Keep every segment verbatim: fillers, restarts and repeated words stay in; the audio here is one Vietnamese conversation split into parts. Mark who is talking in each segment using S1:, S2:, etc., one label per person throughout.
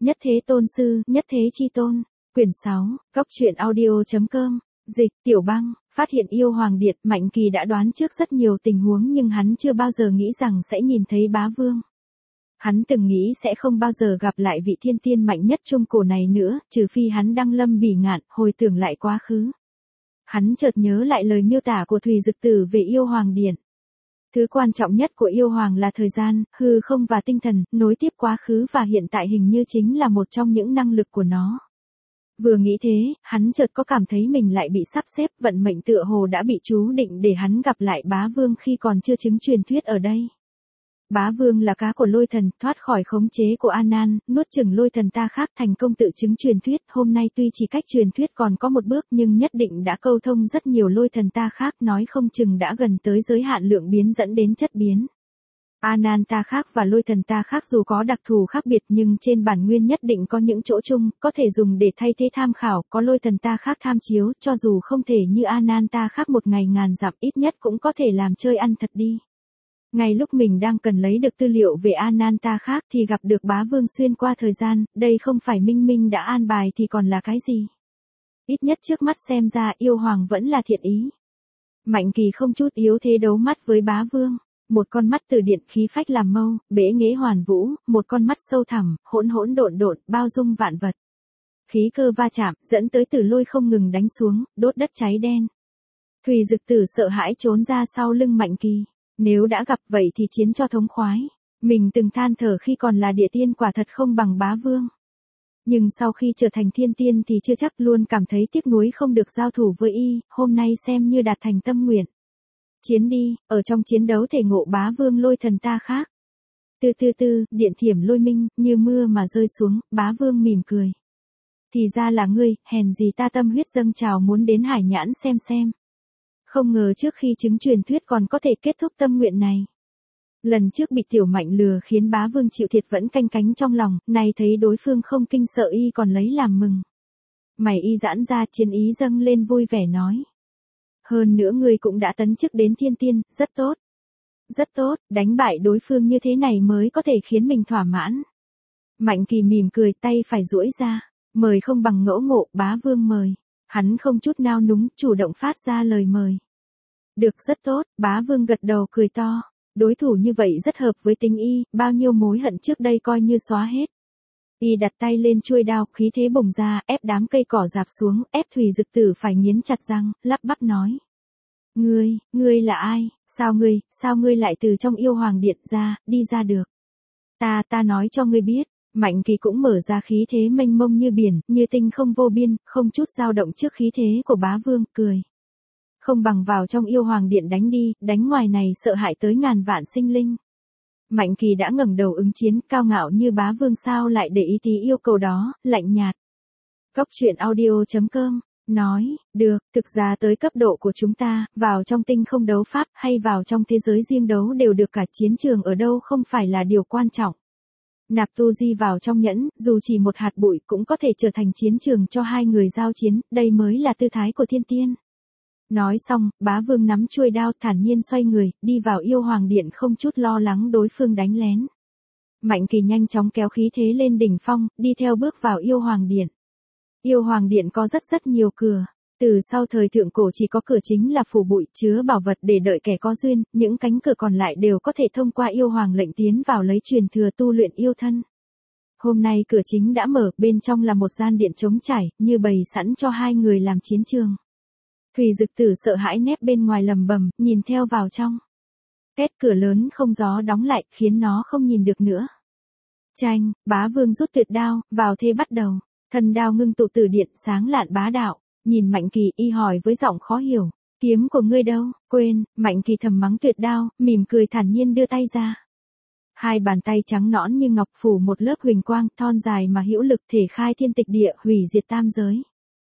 S1: Nhất Thế Tôn Sư, Nhất Thế Chi Tôn. Quyển sáu, Góc truyện audio.com. Dịch, Tiểu Băng. Phát hiện yêu hoàng điện, Mạnh Kỳ đã đoán trước rất nhiều tình huống nhưng hắn chưa bao giờ nghĩ rằng sẽ nhìn thấy bá vương. Hắn từng nghĩ sẽ không bao giờ gặp lại vị thiên tiên mạnh nhất trung cổ này nữa, trừ phi hắn đăng lâm bỉ ngạn, hồi tưởng lại quá khứ. Hắn chợt nhớ lại lời miêu tả của Thùy Dực Tử về yêu hoàng điện. Thứ quan trọng nhất của yêu hoàng là thời gian, hư không và tinh thần, nối tiếp quá khứ và hiện tại hình như chính là một trong những năng lực của nó. Vừa nghĩ thế, hắn chợt có cảm thấy mình lại bị sắp xếp, vận mệnh tựa hồ đã bị chú định để hắn gặp lại bá vương khi còn chưa chứng truyền thuyết ở đây. Bá vương là cá của lôi thần, thoát khỏi khống chế của A Nan, nuốt chửng lôi thần ta khác, thành công tự chứng truyền thuyết, hôm nay tuy chỉ cách truyền thuyết còn có một bước nhưng nhất định đã câu thông rất nhiều lôi thần ta khác, nói không chừng đã gần tới giới hạn lượng biến dẫn đến chất biến. A Nan ta khác và lôi thần ta khác dù có đặc thù khác biệt nhưng trên bản nguyên nhất định có những chỗ chung, có thể dùng để thay thế tham khảo, có lôi thần ta khác tham chiếu, cho dù không thể như A Nan ta khác một ngày ngàn dặm, ít nhất cũng có thể làm chơi ăn thật đi. Ngay lúc mình đang cần lấy được tư liệu về A Nan ta khác thì gặp được bá vương xuyên qua thời gian, đây không phải Minh Minh đã an bài thì còn là cái gì? Ít nhất trước mắt xem ra yêu hoàng vẫn là thiện ý. Mạnh Kỳ không chút yếu thế đấu mắt với bá vương. Một con mắt từ điện khí phách làm mâu, bế nghệ hoàn vũ, một con mắt sâu thẳm, hỗn hỗn độn độn, bao dung vạn vật. Khí cơ va chạm, dẫn tới tử lôi không ngừng đánh xuống, đốt đất cháy đen. Thùy Dực Tử sợ hãi trốn ra sau lưng Mạnh Kỳ. Nếu đã gặp vậy thì chiến cho thống khoái. Mình từng than thở khi còn là địa tiên quả thật không bằng bá vương. Nhưng sau khi trở thành thiên tiên thì chưa chắc, luôn cảm thấy tiếc nuối không được giao thủ với y, hôm nay xem như đạt thành tâm nguyện. Chiến đi, ở trong chiến đấu thể ngộ bá vương lôi thần ta khác. Từ từ từ, điện thiểm lôi minh, như mưa mà rơi xuống, bá vương mỉm cười. Thì ra là ngươi, hèn gì ta tâm huyết dâng trào muốn đến hải nhãn xem xem. Không ngờ trước khi chứng truyền thuyết còn có thể kết thúc tâm nguyện này. Lần trước bị tiểu mạnh lừa khiến bá vương chịu thiệt vẫn canh cánh trong lòng, nay thấy đối phương không kinh sợ y còn lấy làm mừng. Mày y giãn ra, chiến ý dâng lên vui vẻ nói. Hơn nữa ngươi cũng đã tấn chức đến thiên tiên, rất tốt. Rất tốt, đánh bại đối phương như thế này mới có thể khiến mình thỏa mãn. Mạnh Kỳ mỉm cười, tay phải duỗi ra, mời không bằng ngẫu ngộ, bá vương mời. Hắn không chút nao núng, chủ động phát ra lời mời. Được, rất tốt, bá vương gật đầu cười to. Đối thủ như vậy rất hợp với tính y, bao nhiêu mối hận trước đây coi như xóa hết. Y đặt tay lên chuôi đao, khí thế bùng ra, ép đám cây cỏ rạp xuống, ép Thùy Dực Tử phải nghiến chặt răng, lắp bắp nói. Ngươi, ngươi là ai, sao ngươi, sao ngươi lại từ trong yêu hoàng điện ra, đi ra được. Ta, ta nói cho ngươi biết. Mạnh Kỳ cũng mở ra khí thế mênh mông như biển, như tinh không vô biên, không chút dao động trước khí thế của bá vương, cười. Không bằng vào trong yêu hoàng điện đánh đi, đánh ngoài này sợ hại tới ngàn vạn sinh linh. Mạnh Kỳ đã ngẩng đầu ứng chiến, cao ngạo như bá vương sao lại để ý tí yêu cầu đó, lạnh nhạt. Góc truyện audio.com, nói, được, thực ra tới cấp độ của chúng ta, vào trong tinh không đấu pháp hay vào trong thế giới riêng đấu đều được, cả chiến trường ở đâu không phải là điều quan trọng. Nạp tu di vào trong nhẫn, dù chỉ một hạt bụi cũng có thể trở thành chiến trường cho hai người giao chiến, đây mới là tư thái của thiên tiên. Nói xong, bá vương nắm chuôi đao thản nhiên xoay người, đi vào yêu hoàng điện không chút lo lắng đối phương đánh lén. Mạnh Kỳ nhanh chóng kéo khí thế lên đỉnh phong, đi theo bước vào yêu hoàng điện. Yêu hoàng điện có rất rất nhiều cửa. Từ sau thời thượng cổ chỉ có cửa chính là phủ bụi chứa bảo vật để đợi kẻ có duyên, những cánh cửa còn lại đều có thể thông qua yêu hoàng lệnh tiến vào lấy truyền thừa tu luyện yêu thân. Hôm nay cửa chính đã mở, bên trong là một gian điện trống trải, như bày sẵn cho hai người làm chiến trường. Thùy Dực Tử sợ hãi nép bên ngoài lầm bầm, nhìn theo vào trong. Két cửa lớn không gió đóng lại, khiến nó không nhìn được nữa. Chanh, bá vương rút tuyệt đao, vào thế bắt đầu. Thần đao ngưng tụ từ điện, sáng lạn bá đạo. Nhìn Mạnh Kỳ, y hỏi với giọng khó hiểu. Kiếm của ngươi đâu, quên, Mạnh Kỳ thầm mắng tuyệt đao, mỉm cười thản nhiên đưa tay ra. Hai bàn tay trắng nõn như ngọc phủ một lớp huỳnh quang, thon dài mà hữu lực, thể khai thiên tịch địa, hủy diệt tam giới.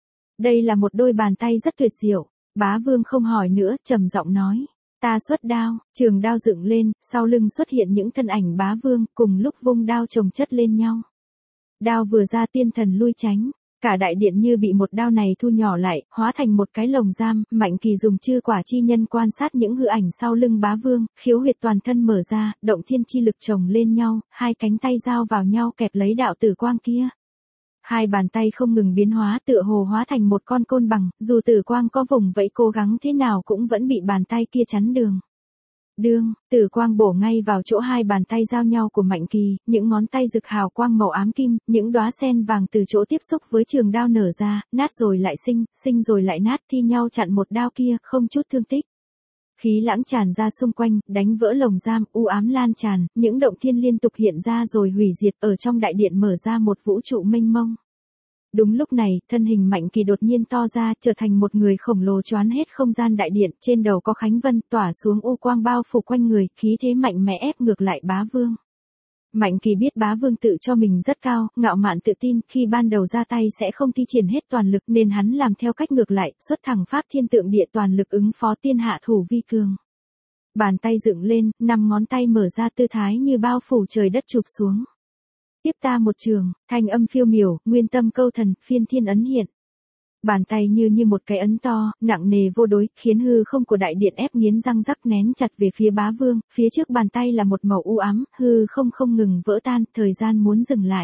S1: Đây là một đôi bàn tay rất tuyệt diệu. Bá vương không hỏi nữa, trầm giọng nói. Ta xuất đao, trường đao dựng lên, sau lưng xuất hiện những thân ảnh bá vương, cùng lúc vung đao chồng chất lên nhau. Đao vừa ra tiên thần lui tránh. Cả đại điện như bị một đao này thu nhỏ lại, hóa thành một cái lồng giam, Mạnh Kỳ dùng chư quả chi nhân quan sát những hư ảnh sau lưng bá vương, khiếu huyệt toàn thân mở ra, động thiên chi lực chồng lên nhau, hai cánh tay giao vào nhau kẹp lấy đạo tử quang kia. Hai bàn tay không ngừng biến hóa tựa hồ hóa thành một con côn bằng, dù tử quang có vùng vẫy cố gắng thế nào cũng vẫn bị bàn tay kia chắn đường. Đương, tử quang bổ ngay vào chỗ hai bàn tay giao nhau của Mạnh Kỳ, những ngón tay rực hào quang màu ám kim, những đóa sen vàng từ chỗ tiếp xúc với trường đao nở ra, nát rồi lại sinh, sinh rồi lại nát thi nhau chặn một đao kia, không chút thương tích. Khí lãng tràn ra xung quanh, đánh vỡ lồng giam, u ám lan tràn, những động thiên liên tục hiện ra rồi hủy diệt, ở trong đại điện mở ra một vũ trụ mênh mông. Đúng lúc này, thân hình Mạnh Kỳ đột nhiên to ra, trở thành một người khổng lồ choán hết không gian đại điện, trên đầu có khánh vân, tỏa xuống u quang bao phủ quanh người, khí thế mạnh mẽ ép ngược lại bá vương. Mạnh Kỳ biết bá vương tự cho mình rất cao, ngạo mạn tự tin, khi ban đầu ra tay sẽ không thi triển hết toàn lực nên hắn làm theo cách ngược lại, xuất thẳng pháp thiên tượng địa toàn lực ứng phó tiên hạ thủ vi cường. Bàn tay dựng lên, năm ngón tay mở ra tư thái như bao phủ trời đất chụp xuống. Tiếp ta một trường, thanh âm phiêu miểu, nguyên tâm câu thần, phiên thiên ấn hiện. Bàn tay như như một cái ấn to, nặng nề vô đối, khiến hư không của đại điện ép nghiến răng rắc nén chặt về phía bá vương, phía trước bàn tay là một màu u ám, hư không không ngừng vỡ tan, thời gian muốn dừng lại.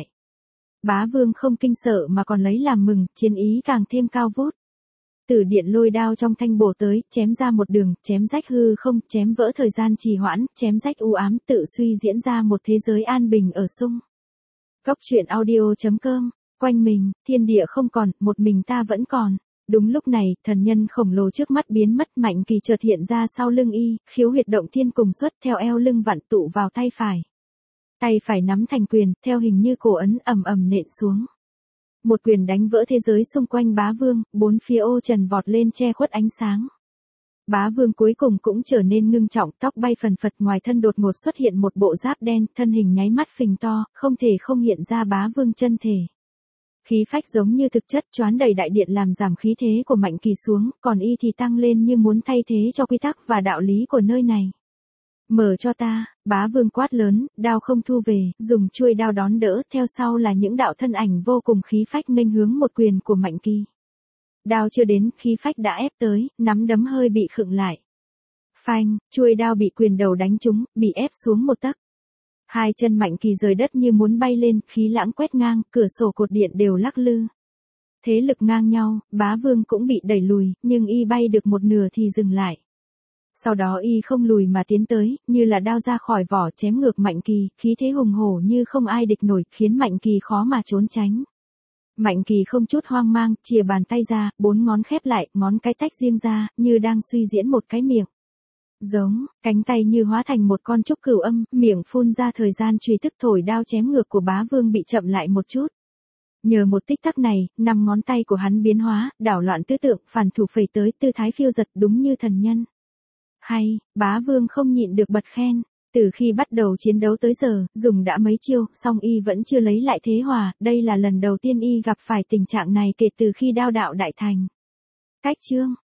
S1: Bá vương không kinh sợ mà còn lấy làm mừng, chiến ý càng thêm cao vút. Tử điện lôi đao trong thanh bổ tới, chém ra một đường, chém rách hư không, chém vỡ thời gian trì hoãn, chém rách u ám, tự suy diễn ra một thế giới an bình ở sung. Góc truyện audio chấm com, quanh mình, thiên địa không còn, một mình ta vẫn còn. Đúng lúc này, thần nhân khổng lồ trước mắt biến mất, Mạnh Kỳ chợt hiện ra sau lưng y, khiếu huyệt động thiên cùng xuất theo eo lưng vặn tụ vào tay phải. Tay phải nắm thành quyền, theo hình như cổ ấn ầm ầm nện xuống. Một quyền đánh vỡ thế giới xung quanh bá vương, bốn phía ô trần vọt lên che khuất ánh sáng. Bá vương cuối cùng cũng trở nên ngưng trọng, tóc bay phần phật, ngoài thân đột ngột xuất hiện một bộ giáp đen, thân hình nháy mắt phình to, không thể không hiện ra bá vương chân thể. Khí phách giống như thực chất choán đầy đại điện làm giảm khí thế của Mạnh Kỳ xuống, còn y thì tăng lên như muốn thay thế cho quy tắc và đạo lý của nơi này. Mở cho ta, bá vương quát lớn, đao không thu về, dùng chuôi đao đón đỡ, theo sau là những đạo thân ảnh vô cùng khí phách nghênh hướng một quyền của Mạnh Kỳ. Đao chưa đến, khí phách đã ép tới, nắm đấm hơi bị khựng lại. Phanh, chuôi đao bị quyền đầu đánh trúng, bị ép xuống một tấc. Hai chân Mạnh Kỳ rời đất như muốn bay lên, khí lãng quét ngang, cửa sổ cột điện đều lắc lư. Thế lực ngang nhau, bá vương cũng bị đẩy lùi, nhưng y bay được một nửa thì dừng lại. Sau đó y không lùi mà tiến tới, như là đao ra khỏi vỏ chém ngược Mạnh Kỳ, khí thế hùng hổ như không ai địch nổi, khiến Mạnh Kỳ khó mà trốn tránh. Mạnh Kỳ không chút hoang mang, chìa bàn tay ra, bốn ngón khép lại, ngón cái tách riêng ra, như đang suy diễn một cái miệng. Giống, cánh tay như hóa thành một con trúc cửu âm, miệng phun ra thời gian truy tức thổi đao chém ngược của bá vương bị chậm lại một chút. Nhờ một tích tắc này, năm ngón tay của hắn biến hóa, đảo loạn tứ tượng, phản thủ phẩy tới, tư thái phiêu giật đúng như thần nhân. Hay, bá vương không nhịn được bật khen. Từ khi bắt đầu chiến đấu tới giờ, dùng đã mấy chiêu, song y vẫn chưa lấy lại thế hòa, đây là lần đầu tiên y gặp phải tình trạng này kể từ khi đao đạo đại thành. Cách chương